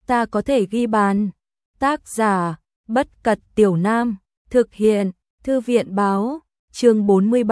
ta có thể ghi bàn. Tác giả, Bất Cật Tiểu Nam, thực hiện, Thư viện báo, chương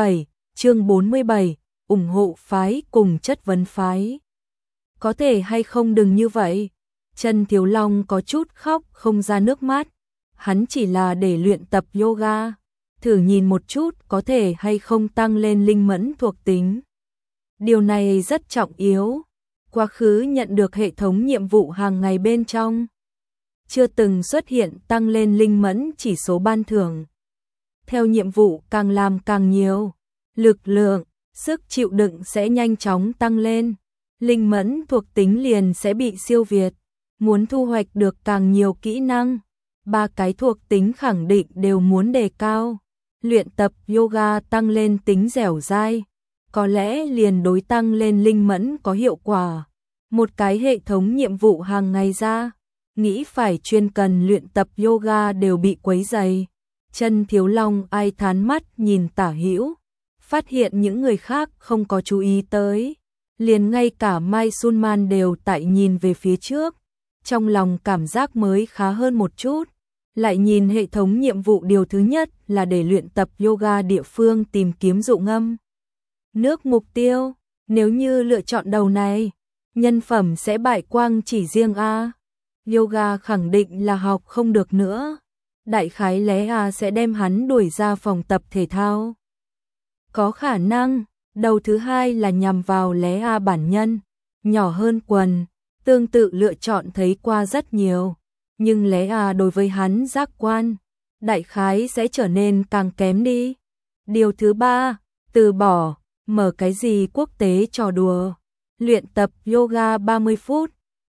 47, ủng hộ phái cùng chất vấn phái. Có thể hay không đừng như vậy. Trần Thiếu Long có chút khóc không ra nước mắt. Hắn chỉ là để luyện tập yoga, thử nhìn một chút có thể hay không tăng lên linh mẫn thuộc tính. Điều này rất trọng yếu. Quá khứ nhận được hệ thống nhiệm vụ hàng ngày bên trong, chưa từng xuất hiện tăng lên linh mẫn chỉ số ban thưởng. Theo nhiệm vụ càng làm càng nhiều, lực lượng, sức chịu đựng sẽ nhanh chóng tăng lên, linh mẫn thuộc tính liền sẽ bị siêu việt. Muốn thu hoạch được càng nhiều kỹ năng, 3 cái thuộc tính khẳng định đều muốn đề cao. Luyện tập yoga tăng lên tính dẻo dai, có lẽ liền đối tăng lên linh mẫn có hiệu quả. Một cái hệ thống nhiệm vụ hàng ngày ra, nghĩ phải chuyên cần luyện tập yoga đều bị quấy rầy. Trần Thiếu Long ai thán mắt nhìn tả hữu, phát hiện những người khác không có chú ý tới, liền ngay cả Mai Sunman đều tại nhìn về phía trước, trong lòng cảm giác mới khá hơn một chút. Lại nhìn hệ thống nhiệm vụ, điều thứ nhất là để luyện tập yoga địa phương tìm kiếm dụng ngâm nước mục tiêu. Nếu như lựa chọn đầu này, nhân phẩm sẽ bại quang chỉ riêng A. Yoga khẳng định là học không được nữa. Đại khái lẽ A sẽ đem hắn đuổi ra phòng tập thể thao. Có khả năng. Đầu thứ hai là nhằm vào lẽ A bản nhân, nhỏ hơn quần, tương tự lựa chọn thấy qua rất nhiều. Nhưng lẽ A đối với hắn giác quan, đại khái sẽ trở nên càng kém đi. Điều thứ ba, từ bỏ, mở cái gì quốc tế trò đùa. Luyện tập yoga 30 phút,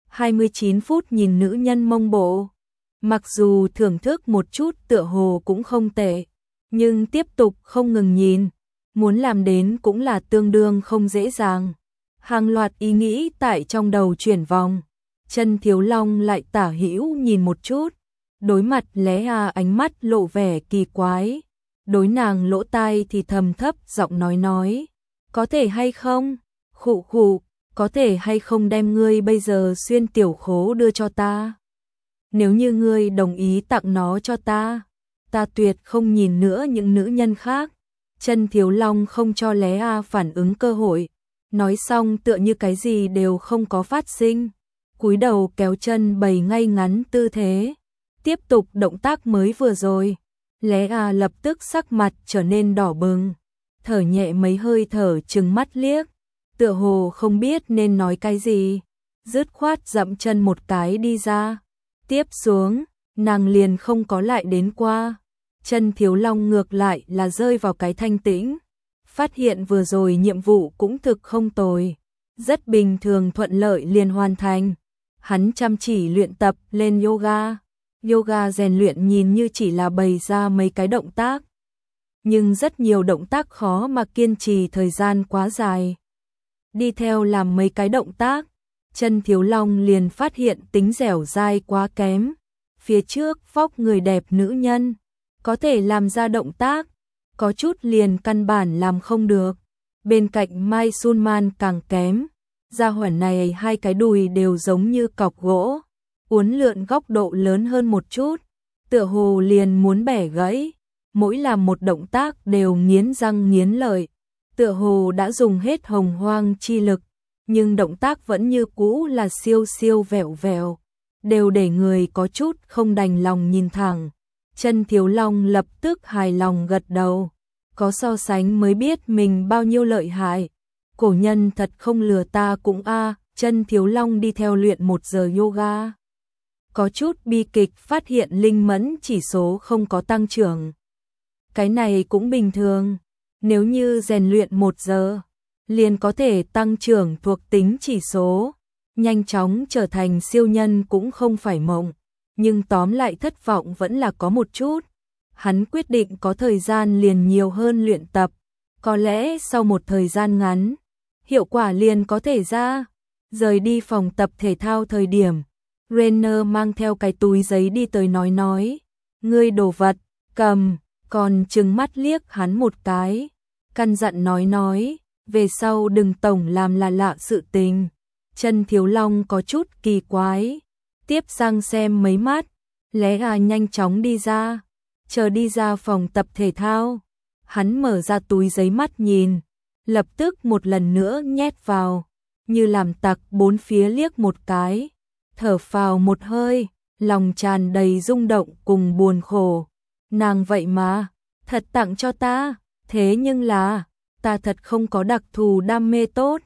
29 phút nhìn nữ nhân mông bộ. Mặc dù thưởng thức một chút tựa hồ cũng không tệ, nhưng tiếp tục không ngừng nhìn, muốn làm đến cũng là tương đương không dễ dàng. Hàng loạt ý nghĩ tại trong đầu chuyển vòng. Trần Thiếu Long lại tả hữu nhìn một chút, đối mặt lẽ A ánh mắt lộ vẻ kỳ quái, đối nàng lỗ tai thì thầm thấp giọng nói, có thể hay không, khụ khụ, có thể hay không đem ngươi bây giờ xuyên tiểu khố đưa cho ta. Nếu như ngươi đồng ý tặng nó cho ta, ta tuyệt không nhìn nữa những nữ nhân khác. Trần Thiếu Long không cho lẽ A phản ứng cơ hội, nói xong tựa như cái gì đều không có phát sinh. Cúi đầu kéo chân bày ngay ngắn tư thế, tiếp tục động tác mới vừa rồi. Lẽ A lập tức sắc mặt trở nên đỏ bừng, thở nhẹ mấy hơi thở trừng mắt liếc, tựa hồ không biết nên nói cái gì, dứt khoát dậm chân một cái đi ra. Tiếp xuống, nàng liền không có lại đến qua. Trần Thiếu Long ngược lại là rơi vào cái thanh tĩnh, phát hiện vừa rồi nhiệm vụ cũng thực không tồi, rất bình thường thuận lợi liền hoàn thành. Hắn chăm chỉ luyện tập lên yoga. Yoga rèn luyện nhìn như chỉ là bày ra mấy cái động tác, nhưng rất nhiều động tác khó mà kiên trì thời gian quá dài. Đi theo làm mấy cái động tác, Trần Thiếu Long liền phát hiện tính dẻo dai quá kém. Phía trước vóc người đẹp nữ nhân, có thể làm ra động tác, có chút liền căn bản làm không được. Bên cạnh Mai Sunman càng kém. Gia hỏa này hai cái đùi đều giống như cọc gỗ, uốn lượn góc độ lớn hơn một chút, tựa hồ liền muốn bẻ gãy. Mỗi làm một động tác đều nghiến răng nghiến lợi, tựa hồ đã dùng hết hồng hoang chi lực, nhưng động tác vẫn như cũ là siêu siêu vẹo vẹo, đều để người có chút không đành lòng nhìn thẳng. Trần Thiếu Long lập tức hài lòng gật đầu, có so sánh mới biết mình bao nhiêu lợi hại. Cổ nhân thật không lừa ta cũng a. Trần Thiếu Long đi theo luyện 1 giờ yoga, có chút bi kịch phát hiện linh mẫn chỉ số không có tăng trưởng. Cái này cũng bình thường, nếu như rèn luyện 1 giờ, liền có thể tăng trưởng thuộc tính chỉ số, nhanh chóng trở thành siêu nhân cũng không phải mộng, nhưng tóm lại thất vọng vẫn là có một chút. Hắn quyết định có thời gian liền nhiều hơn luyện tập, có lẽ sau một thời gian ngắn, hiệu quả liền có thể ra. Rời đi phòng tập thể thao thời điểm, Renner mang theo cái túi giấy đi tới nói, ngươi đồ vật, cầm, còn trừng mắt liếc hắn một cái, căn dặn nói, về sau đừng tổng làm là lạ sự tình. Trần Thiếu Long có chút kỳ quái, tiếp sang xem mấy mát, lẽ nhanh chóng đi ra, chờ đi ra phòng tập thể thao. Hắn mở ra túi giấy mắt nhìn, lập tức một lần nữa nhét vào, như làm tặc bốn phía liếc một cái, thở phào một hơi, lòng tràn đầy rung động cùng buồn khổ. Nàng vậy mà, thật tặng cho ta, thế nhưng là, ta thật không có đặc thù đam mê tốt.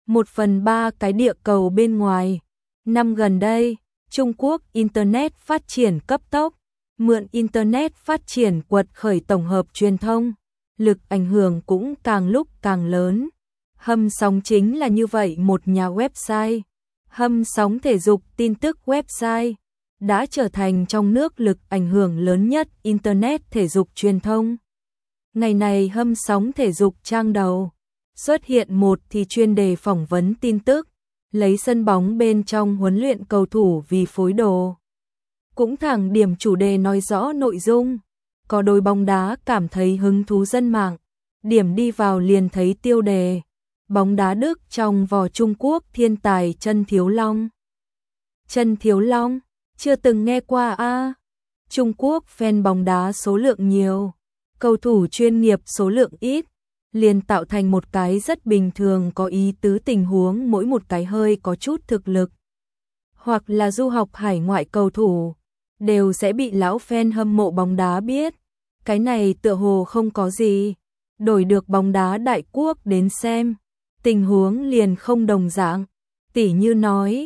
1/3 cái địa cầu bên ngoài. Năm gần đây, Trung Quốc Internet phát triển cấp tốc, mượn Internet phát triển quật khởi tổng hợp truyền thông, lực ảnh hưởng cũng càng lúc càng lớn. Hâm Sóng chính là như vậy một nhà website, Hâm Sóng thể dục tin tức website, đã trở thành trong nước lực ảnh hưởng lớn nhất Internet thể dục truyền thông. Ngày này Hâm Sóng thể dục trang đầu, xuất hiện một thì chuyên đề phỏng vấn tin tức, lấy sân bóng bên trong huấn luyện cầu thủ vì phối đồ. Cũng thẳng điểm chủ đề nói rõ nội dung, có đôi bóng đá cảm thấy hứng thú dân mạng, điểm đi vào liền thấy tiêu đề, bóng đá Đức trong vò Trung Quốc thiên tài Trần Thiếu Long. Trần Thiếu Long, chưa từng nghe qua a. Trung Quốc fan bóng đá số lượng nhiều, cầu thủ chuyên nghiệp số lượng ít, liền tạo thành một cái rất bình thường có ý tứ tình huống mỗi một cái hơi có chút thực lực, hoặc là du học hải ngoại cầu thủ, đều sẽ bị lão fan hâm mộ bóng đá biết. Cái này tựa hồ không có gì, đổi được bóng đá đại quốc đến xem, tình huống liền không đồng dạng. Tỉ như nói,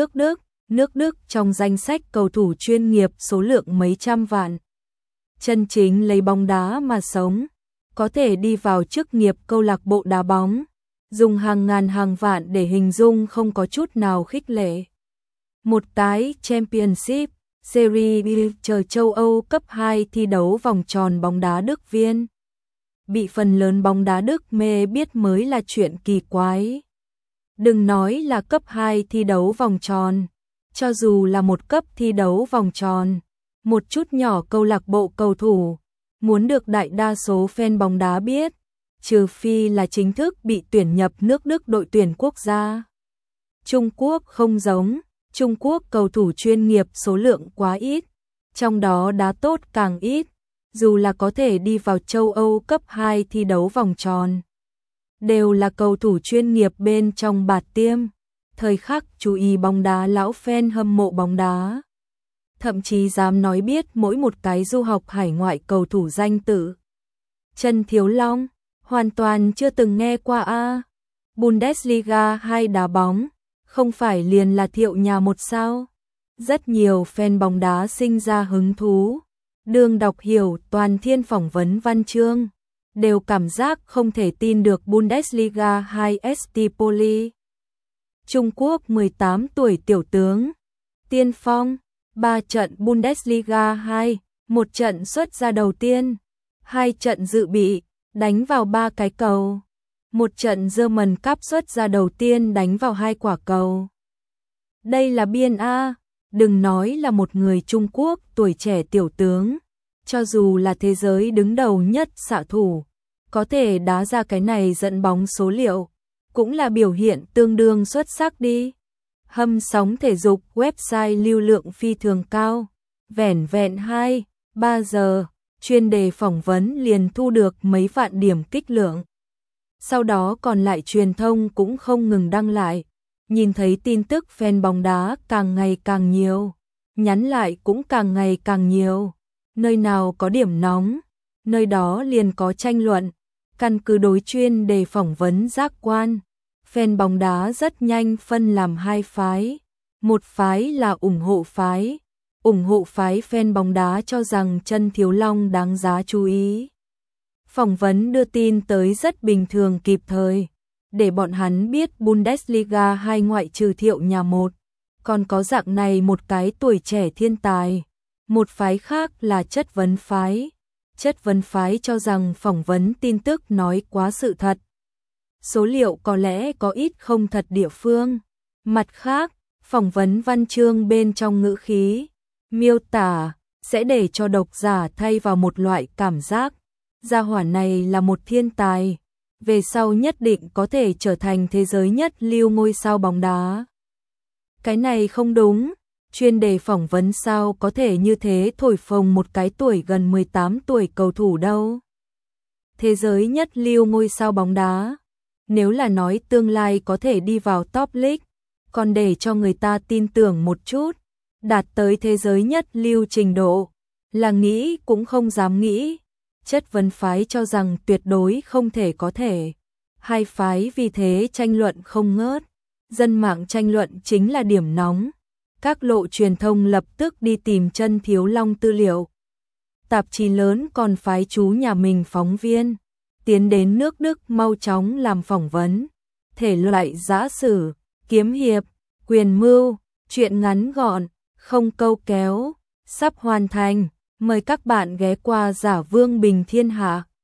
nước Đức trong danh sách cầu thủ chuyên nghiệp số lượng mấy trăm vạn. Chân chính lấy bóng đá mà sống, có thể đi vào chức nghiệp câu lạc bộ đá bóng, dùng hàng ngàn hàng vạn để hình dung không có chút nào khích lệ. Một cái Championship Serie B chờ châu Âu cấp 2 thi đấu vòng tròn bóng đá Đức viên. Bị phần lớn bóng đá Đức mê biết mới là chuyện kỳ quái. Đừng nói là cấp 2 thi đấu vòng tròn, cho dù là một cấp thi đấu vòng tròn, một chút nhỏ câu lạc bộ cầu thủ, muốn được đại đa số fan bóng đá biết, trừ phi là chính thức bị tuyển nhập nước Đức đội tuyển quốc gia. Trung Quốc không giống, Trung Quốc cầu thủ chuyên nghiệp số lượng quá ít, trong đó đá tốt càng ít, dù là có thể đi vào châu Âu cấp 2 thi đấu vòng tròn. Đều là cầu thủ chuyên nghiệp bên trong bạt tiêm, thời khắc chú ý bóng đá lão fan hâm mộ bóng đá. Thậm chí dám nói biết mỗi một cái du học hải ngoại cầu thủ danh tự. Trần Thiếu Long, hoàn toàn chưa từng nghe qua a. Bundesliga 2 đá bóng, không phải liền là thiệu nhà một sao? Rất nhiều fan bóng đá sinh ra hứng thú. Đường đọc hiểu toàn thiên phỏng vấn văn chương, đều cảm giác không thể tin được Bundesliga 2 St. Pauli. Trung Quốc 18 tuổi tiểu tướng, tiên phong, 3 trận Bundesliga 2, 1 trận xuất ra đầu tiên, 2 trận dự bị, đánh vào 3 cái cầu, 1 trận German Cup xuất ra đầu tiên đánh vào 2 quả cầu. Đây là biên A, đừng nói là một người Trung Quốc tuổi trẻ tiểu tướng, cho dù là thế giới đứng đầu nhất xạ thủ, có thể đá ra cái này dẫn bóng số liệu, cũng là biểu hiện tương đương xuất sắc đi. Hâm Sóng thể dục website lưu lượng phi thường cao, vẻn vẹn 2-3 giờ, chuyên đề phỏng vấn liền thu được mấy vạn điểm kích lượng. Sau đó còn lại truyền thông cũng không ngừng đăng lại, nhìn thấy tin tức fan bóng đá càng ngày càng nhiều, nhắn lại cũng càng ngày càng nhiều, nơi nào có điểm nóng, nơi đó liền có tranh luận, căn cứ đối chuyên đề phỏng vấn giác quan. Fan bóng đá rất nhanh phân làm 2 phái, một phái là ủng hộ phái fan bóng đá cho rằng Trần Thiếu Long đáng giá chú ý. Phỏng vấn đưa tin tới rất bình thường kịp thời, để bọn hắn biết Bundesliga 2 ngoại trừ thiệu nhà một, còn có dạng này một cái tuổi trẻ thiên tài. Một phái khác là chất vấn phái cho rằng phỏng vấn tin tức nói quá sự thật. Số liệu có lẽ có ít không thật địa phương. Mặt khác, phỏng vấn văn chương bên trong ngữ khí, miêu tả, sẽ để cho độc giả thay vào một loại cảm giác. Gia hỏa này là một thiên tài, về sau nhất định có thể trở thành thế giới nhất lưu ngôi sao bóng đá. Cái này không đúng, Chuyên đề phỏng vấn sao có thể như thế thổi phồng một cái tuổi gần 18 tuổi cầu thủ đâu. Thế giới nhất lưu ngôi sao bóng đá. Nếu là nói tương lai có thể đi vào top league, còn để cho người ta tin tưởng một chút, đạt tới thế giới nhất lưu trình độ, là nghĩ cũng không dám nghĩ. Chất vấn phái cho rằng tuyệt đối không thể có thể. Hai phái vì thế tranh luận không ngớt. Dân mạng tranh luận chính là điểm nóng. Các lộ truyền thông lập tức đi tìm Chân Thiếu Long tư liệu. Tạp chí lớn còn phái chú nhà mình phóng viên tiến đến nước Đức mau chóng làm phỏng vấn. Thể loại giã sử, kiếm hiệp, quyền mưu, truyện ngắn gọn, không câu kéo, sắp hoàn thành. Mời các bạn ghé qua Giả Vương Bình Thiên Hạ.